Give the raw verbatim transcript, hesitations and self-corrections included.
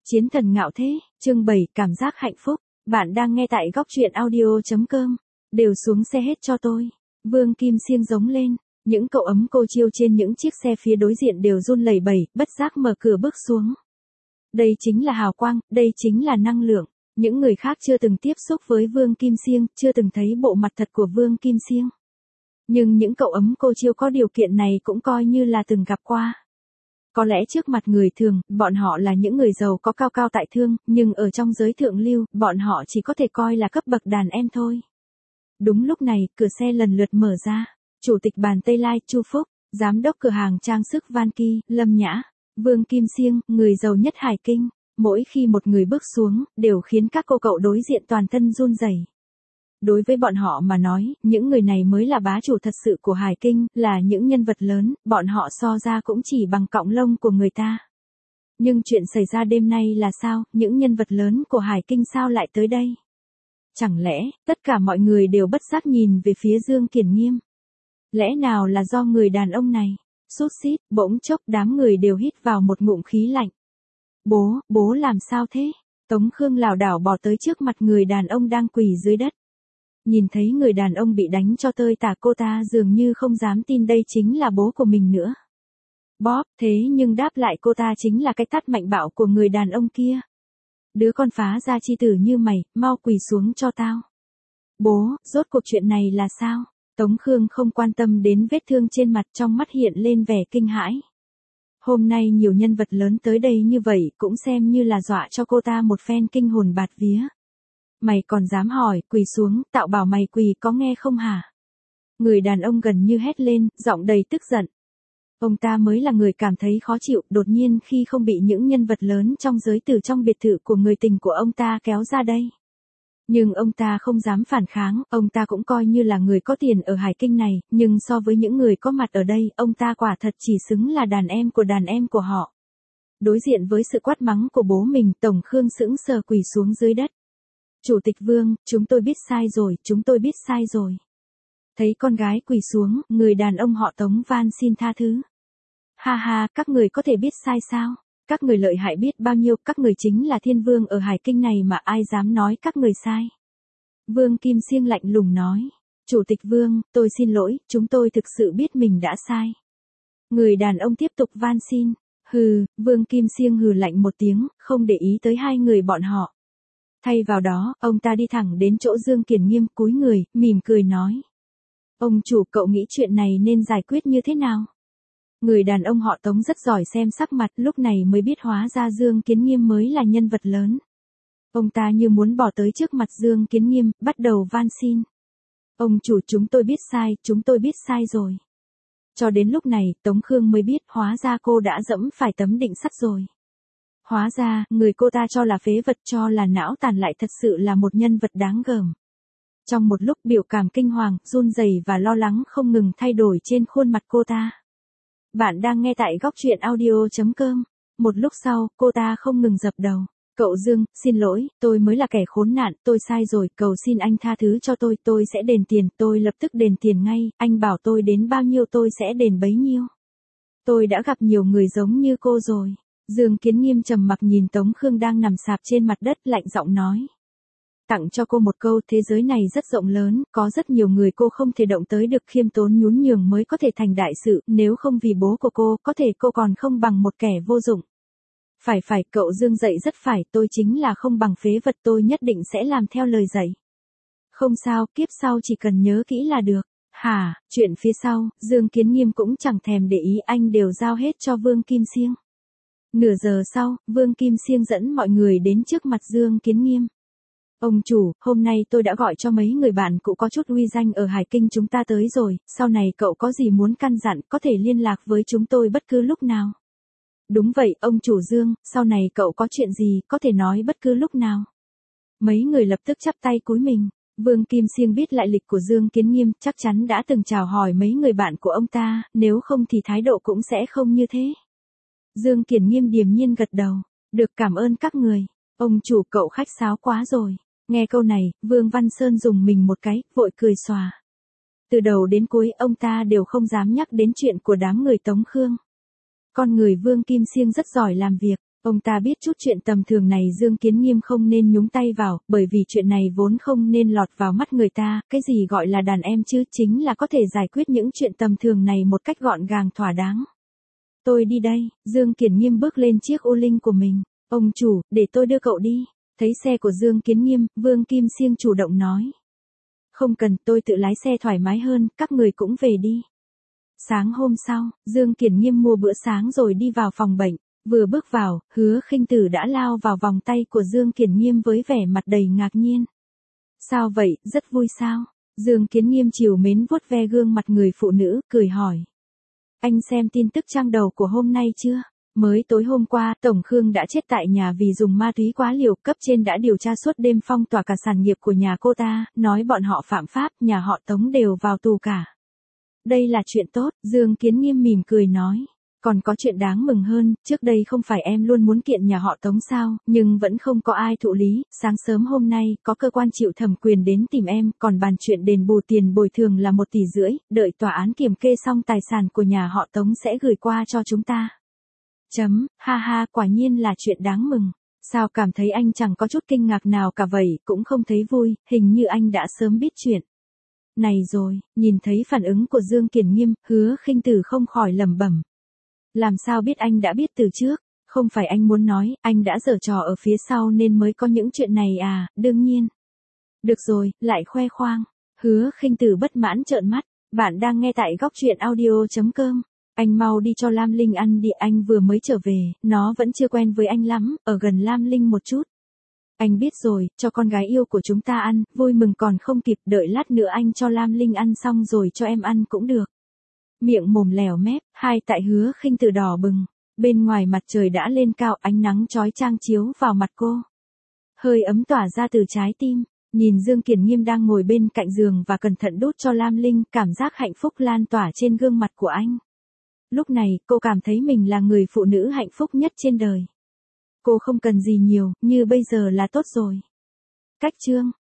Chiến thần ngạo thế, chương bảy, cảm giác hạnh phúc. Bạn đang nghe tại góc truyện audio.com. Đều xuống xe hết cho tôi. Vương Kim Siêng giống lên. Những cậu ấm cô chiêu trên những chiếc xe phía đối diện đều run lẩy bẩy, bất giác mở cửa bước xuống. Đây chính là hào quang, đây chính là năng lượng. Những người khác chưa từng tiếp xúc với Vương Kim Siêng, chưa từng thấy bộ mặt thật của Vương Kim Siêng. Nhưng những cậu ấm cô chiêu có điều kiện này cũng coi như là từng gặp qua. Có lẽ trước mặt người thường, bọn họ là những người giàu có cao cao tại thượng, nhưng ở trong giới thượng lưu, bọn họ chỉ có thể coi là cấp bậc đàn em thôi. Đúng lúc này, cửa xe lần lượt mở ra. Chủ tịch bàn Tây Lai, Chu Phúc, giám đốc cửa hàng trang sức Van Ki, Lâm Nhã, Vương Kim Siêng, người giàu nhất Hải Kinh. Mỗi khi một người bước xuống, đều khiến các cô cậu đối diện toàn thân run rẩy. Đối với bọn họ mà nói, những người này mới là bá chủ thật sự của Hải Kinh, là những nhân vật lớn, bọn họ so ra cũng chỉ bằng cọng lông của người ta. Nhưng chuyện xảy ra đêm nay là sao, những nhân vật lớn của Hải Kinh sao lại tới đây? Chẳng lẽ, tất cả mọi người đều bất giác nhìn về phía Dương Kiển Nghiêm? Lẽ nào là do người đàn ông này? Sút xít, bỗng chốc đám người đều hít vào một ngụm khí lạnh. Bố, bố làm sao thế? Tống Khương lảo đảo bỏ tới trước mặt người đàn ông đang quỳ dưới đất. Nhìn thấy người đàn ông bị đánh cho tơi tả, cô ta dường như không dám tin đây chính là bố của mình nữa. Bóp, thế nhưng đáp lại cô ta chính là cái tát mạnh bạo của người đàn ông kia. Đứa con phá gia chi tử như mày, mau quỳ xuống cho tao. Bố, rốt cuộc chuyện này là sao? Tống Khương không quan tâm đến vết thương trên mặt, trong mắt hiện lên vẻ kinh hãi. Hôm nay nhiều nhân vật lớn tới đây như vậy cũng xem như là dọa cho cô ta một phen kinh hồn bạt vía. Mày còn dám hỏi, quỳ xuống, tạo bảo mày quỳ có nghe không hả? Người đàn ông gần như hét lên, giọng đầy tức giận. Ông ta mới là người cảm thấy khó chịu, đột nhiên khi không bị những nhân vật lớn trong giới từ trong biệt thự của người tình của ông ta kéo ra đây. Nhưng ông ta không dám phản kháng, ông ta cũng coi như là người có tiền ở Hải Kinh này, nhưng so với những người có mặt ở đây, ông ta quả thật chỉ xứng là đàn em của đàn em của họ. Đối diện với sự quát mắng của bố mình, Tổng Khương sững sờ quỳ xuống dưới đất. Chủ tịch Vương, chúng tôi biết sai rồi, chúng tôi biết sai rồi. Thấy con gái quỳ xuống, người đàn ông họ Tống van xin tha thứ. Ha ha, các người có thể biết sai sao? Các người lợi hại biết bao nhiêu, các người chính là thiên vương ở Hải Kinh này mà ai dám nói các người sai. Vương Kim Siêng lạnh lùng nói. Chủ tịch Vương, tôi xin lỗi, chúng tôi thực sự biết mình đã sai. Người đàn ông tiếp tục van xin. Hừ, Vương Kim Siêng hừ lạnh một tiếng, không để ý tới hai người bọn họ. Thay vào đó, ông ta đi thẳng đến chỗ Dương Kiển Nghiêm, cúi người, mỉm cười nói. Ông chủ, cậu nghĩ chuyện này nên giải quyết như thế nào? Người đàn ông họ Tống rất giỏi xem sắc mặt, lúc này mới biết hóa ra Dương Kiển Nghiêm mới là nhân vật lớn. Ông ta như muốn bỏ tới trước mặt Dương Kiển Nghiêm, bắt đầu van xin. Ông chủ, chúng tôi biết sai, chúng tôi biết sai rồi. Cho đến lúc này, Tống Khương mới biết hóa ra cô đã dẫm phải tấm định sắt rồi. Hóa ra, người cô ta cho là phế vật, cho là não tàn lại thật sự là một nhân vật đáng gờm. Trong một lúc biểu cảm kinh hoàng, run rẩy và lo lắng không ngừng thay đổi trên khuôn mặt cô ta. Bạn đang nghe tại góc truyện audio.com. Một lúc sau, cô ta không ngừng dập đầu. Cậu Dương, xin lỗi, tôi mới là kẻ khốn nạn, tôi sai rồi, cầu xin anh tha thứ cho tôi, tôi sẽ đền tiền, tôi lập tức đền tiền ngay, anh bảo tôi đến bao nhiêu tôi sẽ đền bấy nhiêu. Tôi đã gặp nhiều người giống như cô rồi. Dương Kiển Nghiêm trầm mặc nhìn Tống Khương đang nằm sạp trên mặt đất, lạnh giọng nói. Tặng cho cô một câu, thế giới này rất rộng lớn, có rất nhiều người cô không thể động tới được, khiêm tốn nhún nhường mới có thể thành đại sự, nếu không vì bố của cô, có thể cô còn không bằng một kẻ vô dụng. Phải phải, cậu Dương dạy rất phải, tôi chính là không bằng phế vật, tôi nhất định sẽ làm theo lời dạy. Không sao, kiếp sau chỉ cần nhớ kỹ là được. Hả, chuyện phía sau, Dương Kiển Nghiêm cũng chẳng thèm để ý, anh đều giao hết cho Vương Kim Siêng. Nửa giờ sau, Vương Kim Siêng dẫn mọi người đến trước mặt Dương Kiển Nghiêm. Ông chủ, hôm nay tôi đã gọi cho mấy người bạn cũ có chút uy danh ở Hải Kinh chúng ta tới rồi, sau này cậu có gì muốn căn dặn, có thể liên lạc với chúng tôi bất cứ lúc nào. Đúng vậy, ông chủ Dương, sau này cậu có chuyện gì, có thể nói bất cứ lúc nào. Mấy người lập tức chắp tay cúi mình. Vương Kim Siêng biết lại lịch của Dương Kiển Nghiêm, chắc chắn đã từng chào hỏi mấy người bạn của ông ta, nếu không thì thái độ cũng sẽ không như thế. Dương Kiển Nghiêm điềm nhiên gật đầu. Được, cảm ơn các người. Ông chủ, cậu khách sáo quá rồi. Nghe câu này, Vương Văn Sơn dùng mình một cái, vội cười xòa. Từ đầu đến cuối, ông ta đều không dám nhắc đến chuyện của đám người Tống Khương. Con người Vương Kim Siêng rất giỏi làm việc. Ông ta biết chút chuyện tầm thường này Dương Kiến Nghiêm không nên nhúng tay vào, bởi vì chuyện này vốn không nên lọt vào mắt người ta, cái gì gọi là đàn em chứ, chính là có thể giải quyết những chuyện tầm thường này một cách gọn gàng thỏa đáng. Tôi đi đây, Dương Kiến Nghiêm bước lên chiếc ô linh của mình. Ông chủ, để tôi đưa cậu đi. Thấy xe của Dương Kiến Nghiêm, Vương Kim Siêng chủ động nói. Không cần, tôi tự lái xe thoải mái hơn, các người cũng về đi. Sáng hôm sau, Dương Kiến Nghiêm mua bữa sáng rồi đi vào phòng bệnh. Vừa bước vào, Hứa Khinh Tử đã lao vào vòng tay của Dương Kiến Nghiêm với vẻ mặt đầy ngạc nhiên. Sao vậy, rất vui sao? Dương Kiến Nghiêm trìu mến vuốt ve gương mặt người phụ nữ, cười hỏi. Anh xem tin tức trang đầu của hôm nay chưa? Mới tối hôm qua, Tổng Khương đã chết tại nhà vì dùng ma túy quá liều, cấp trên đã điều tra suốt đêm phong tỏa cả sản nghiệp của nhà cô ta, nói bọn họ phạm pháp, nhà họ Tống đều vào tù cả. Đây là chuyện tốt, Dương Kiến Nghiêm mỉm cười nói. Còn có chuyện đáng mừng hơn, trước đây không phải em luôn muốn kiện nhà họ Tống sao, nhưng vẫn không có ai thụ lý, sáng sớm hôm nay, có cơ quan chịu thẩm quyền đến tìm em, còn bàn chuyện đền bù tiền bồi thường là một tỷ rưỡi, đợi tòa án kiểm kê xong tài sản của nhà họ Tống sẽ gửi qua cho chúng ta. Chấm, ha ha, quả nhiên là chuyện đáng mừng. Sao cảm thấy anh chẳng có chút kinh ngạc nào cả vậy, cũng không thấy vui, hình như anh đã sớm biết chuyện. Này rồi, nhìn thấy phản ứng của Dương Kiến Nghiêm, Hứa Khinh Tử không khỏi lẩm bẩm. Làm sao biết anh đã biết từ trước, không phải anh muốn nói, anh đã giở trò ở phía sau nên mới có những chuyện này à, đương nhiên. Được rồi, lại khoe khoang. Hứa Khinh Tử bất mãn trợn mắt, bạn đang nghe tại góc truyện audio chấm com. Anh mau đi cho Lam Linh ăn đi, anh vừa mới trở về, nó vẫn chưa quen với anh lắm, ở gần Lam Linh một chút. Anh biết rồi, cho con gái yêu của chúng ta ăn, vui mừng còn không kịp, đợi lát nữa anh cho Lam Linh ăn xong rồi cho em ăn cũng được. Miệng mồm lèo mép, hai tại Hứa Khinh Tử đỏ bừng. Bên ngoài mặt trời đã lên cao, ánh nắng chói chang chiếu vào mặt cô. Hơi ấm tỏa ra từ trái tim. Nhìn Dương Kiến Nghiêm đang ngồi bên cạnh giường và cẩn thận đút cho Lam Linh, cảm giác hạnh phúc lan tỏa trên gương mặt của anh. Lúc này, cô cảm thấy mình là người phụ nữ hạnh phúc nhất trên đời. Cô không cần gì nhiều, như bây giờ là tốt rồi. Cách chương